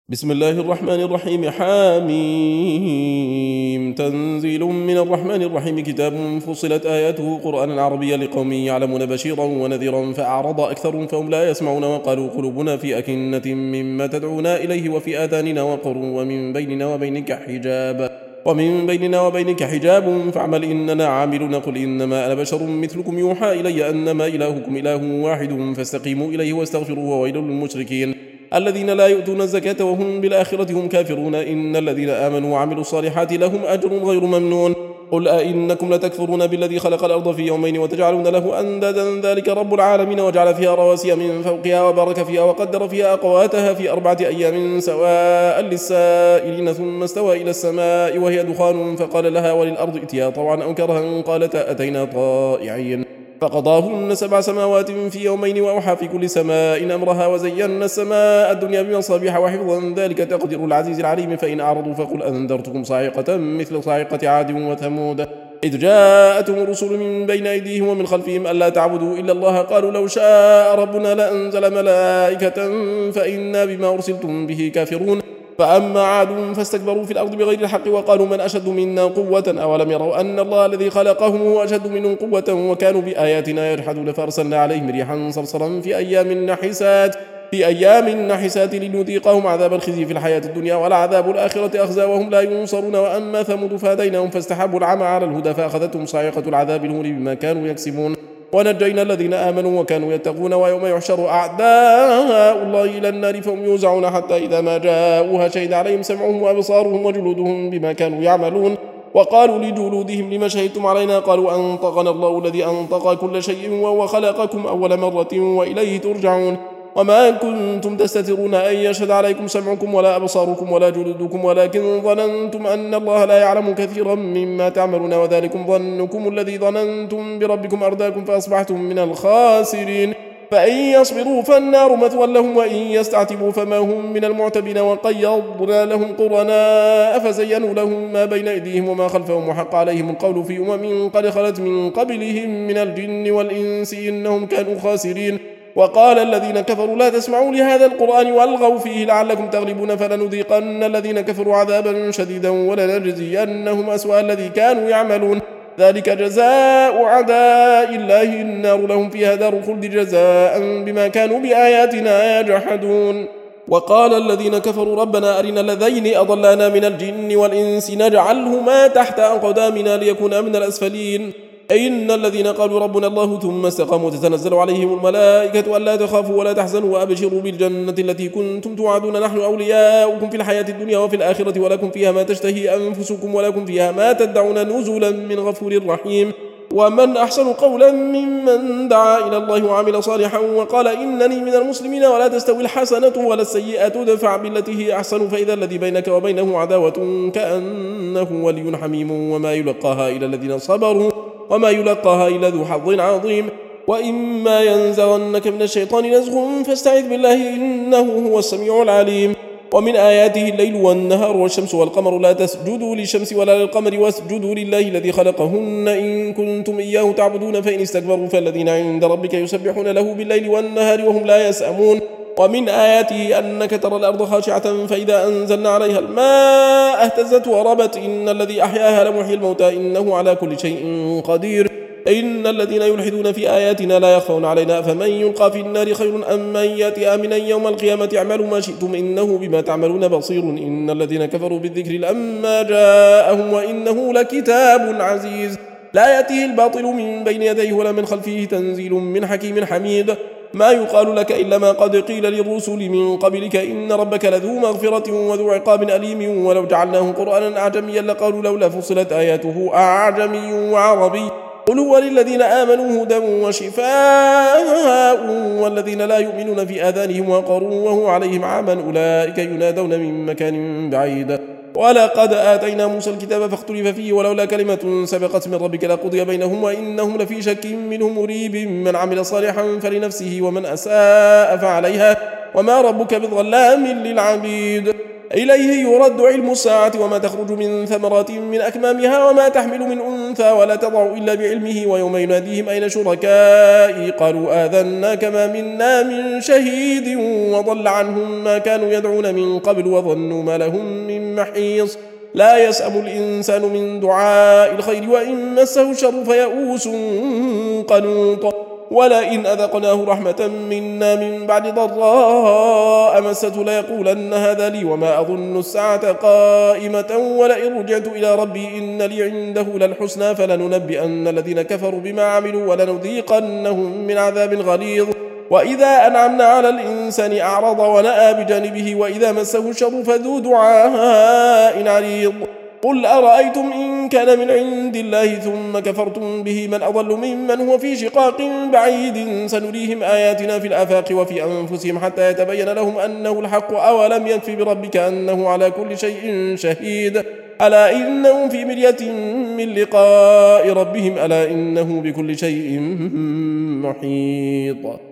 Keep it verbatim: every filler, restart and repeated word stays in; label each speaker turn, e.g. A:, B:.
A: بسم الله الرحمن الرحيم. حاميم تنزيل من الرحمن الرحيم. كتاب فصلت آياته قرآنا عربيا لقوم يعلمون بشيرا ونذيرا فأعرض أكثر فهم لا يسمعون وقالوا قلوبنا في أكنة مما تدعونا إليه وفي آذاننا وقر ومن بيننا وبينك حجاب ومن بيننا وبينك حجاب فاعمل إننا عاملون. قل إنما أنا بشر مثلكم يوحى إلي أنما إلهكم إله واحد فاستقيموا إليه واستغفروه وويل للمشركين الذين لا يؤتون الزكاة وهم بالآخرة هم كافرون. إن الذين آمنوا وعملوا الصالحات لهم أجر غير ممنون. قل أئنكم لتكفرون بالذي خلق الأرض في يومين وتجعلون له أندادا ذلك رب العالمين وجعل فيها رواسي من فوقها وبارك فيها وقدر فيها أقواتها في أربعة أيام سواء للسائلين ثم استوى إلى السماء وهي دخان فقال لها وللأرض ائتيا طوعا أو كرها قالتا أتينا طائعين فقضاهن سبع سماوات في يومين وأوحى في كل سماء أمرها وزينا السماء الدنيا بمصابيح وحفظا ذلك تقدير العزيز العليم. فإن أعرضوا فقل أنذرتكم صاعقة مثل صاعقة عاد وثمود إذ جاءتهم الرسل من بين أيديهم ومن خلفهم ألا تعبدوا إلا الله قالوا لو شاء ربنا لأنزل ملائكة فإنا بما أرسلتم به كافرون. فأما عاد فاستكبروا في الأرض بغير الحق وقالوا من أشد منا قوة أولم يروا أن الله الذي خلقهم هو أشد منهم قوة وكانوا بآياتنا يجحدون فأرسلنا عليهم ريحا صرصرا في أيام نحسات في أيام نحسات لنذيقهم عذاب الخزي في الحياة الدنيا ولعذاب الآخرة أخزى وهم لا ينصرون. وأما ثمود فهديناهم فاستحبوا العمى على الهدى فأخذتهم صاعقة العذاب الهون بما كانوا يكسبون ونجينا الذين آمنوا وكانوا يتقون. ويوم يحشر أعداء الله إلى النار فهم يوزعون حتى إذا ما جاءوها شهد عليهم سمعهم وأبصارهم وجلودهم بما كانوا يعملون وقالوا لجلودهم لما شهدتم علينا قالوا أنطقنا الله الذي أنطق كل شيء وهو خلقكم أول مرة وإليه ترجعون. وما كنتم تستترون أن يشهد عليكم سمعكم ولا أبصاركم ولا جلودكم ولكن ظننتم أن الله لا يعلم كثيرا مما تعملون وذلكم ظنكم الذي ظننتم بربكم أرداكم فأصبحتم من الخاسرين. فإن يصبروا فالنار مثوى لهم وإن يستعتبوا فما هم من المعتبين. وقيضنا لهم قرناء فزينوا لهم ما بين أيديهم وما خلفهم وحق عليهم القول في أمم قد خلت من قبلهم من الجن والإنس إنهم كانوا خاسرين. وقال الذين كفروا لا تسمعوا لهذا القرآن والغوا فيه لعلكم تغلبون فلنذيقن الذين كفروا عذابا شديدا ولنجزينهم أسوأ الذي كانوا يعملون ذلك جزاء أعداء الله النار لهم فيها دار خلد جزاء بما كانوا بآياتنا يجحدون. وقال الذين كفروا ربنا أرنا الذين أضلانا من الجن والإنس نجعلهما تحت أقدامنا ليكونا من الأسفلين. إن الذين قالوا ربنا الله ثم استقاموا تتنزل عليهم الملائكة ألا تخافوا ولا تحزنوا وأبشروا بالجنة التي كنتم توعدون نحن أولياؤكم في الحياة الدنيا وفي الآخرة ولكم فيها ما تشتهي أنفسكم ولكم فيها ما تدعون نزلا من غفور رحيم. ومن أحسن قولا ممن دعا إلى الله وعمل صالحا وقال إنني من المسلمين. ولا تستوي الحسنة ولا السيئة ادفع بالتي هي أحسن فإذا الذي بينك وبينه عداوة كأنه ولي حميم وما يلقاها إلى الذين صبروا وما يلقاها إلا ذو حظ عظيم. وإما ينزغنك من الشيطان نزغ فاستعذ بالله إنه هو السميع العليم. ومن آياته الليل والنهار والشمس والقمر لا تسجدوا للشمس ولا للقمر واسجدوا لله الذي خلقهن إن كنتم إياه تعبدون. فإن استكبروا فالذين عند ربك يسبحون له بالليل والنهار وهم لا يسأمون. ومن آياته أنك ترى الأرض خاشعة فإذا أنزلنا عليها الماء اهتزت وربت إن الذي أحياها لمحيي الموتى إنه على كل شيء قدير. إن الذين يلحدون في آياتنا لا يخفون علينا فمن يلقى في النار خير أم من يأتي آمنا يوم القيامة اعملوا ما شئتم إنه بما تعملون بصير. إن الذين كفروا بالذكر لما جاءهم وإنه لكتاب عزيز لا يأتيه الباطل من بين يديه ولا من خلفه تنزيل من حكيم حميد. ما يقال لك إلا ما قد قيل للرسل من قبلك إن ربك لذو مغفرة وذو عقاب أليم. ولو جعلناه قرآنا أعجميا لقالوا لولا فصلت آياته أعجمي وعربي قل هو للذين آمنوا هدى وشفاء والذين لا يؤمنون في آذانهم وقر وهو عليهم عاما أولئك ينادون من مكان بعيد. ولقد آتينا موسى الكتاب فاختلف فيه ولولا كلمة سبقت من ربك لقضي بينهم وإنهم لفي شك منه مريب. من عمل صالحا فلنفسه ومن أساء فعليها وما ربك بظلام للعبيد. إليه يرد علم الساعة وما تخرج من ثمرات من أكمامها وما تحمل من أنثى ولا تضع إلا بعلمه ويوم يناديهم أين شركائي قالوا آذناك ما منا من شهيد وضل عنهم ما كانوا يدعون من قبل وظنوا ما لهم من محيص لا يسأم الإنسان من دعاء الخير وإن مسه الشر فيئوس قنوط ولئن أذقناه رحمة منا من بعد ضراء مسته ليقولن هذا لي وما أظن الساعة قائمة ولئن رجعت إلى ربي إن لي عنده للحسنى فلننبئن الذين كفروا بما عملوا ولنذيقنهم من عذاب غليظ وإذا أنعمنا على الإنسان أعرض ونأى بجانبه وإذا مسه الشر فذو دعاء عريض قل أرأيتم إن كان من عند الله ثم كفرتم به من أضل ممن هو في شقاق بعيد سنريهم آياتنا في الآفاق وفي أنفسهم حتى يتبين لهم أنه الحق أولم يكف بربك أنه على كل شيء شهيد ألا إنهم في مرية من لقاء ربهم ألا إنه بكل شيء محيط.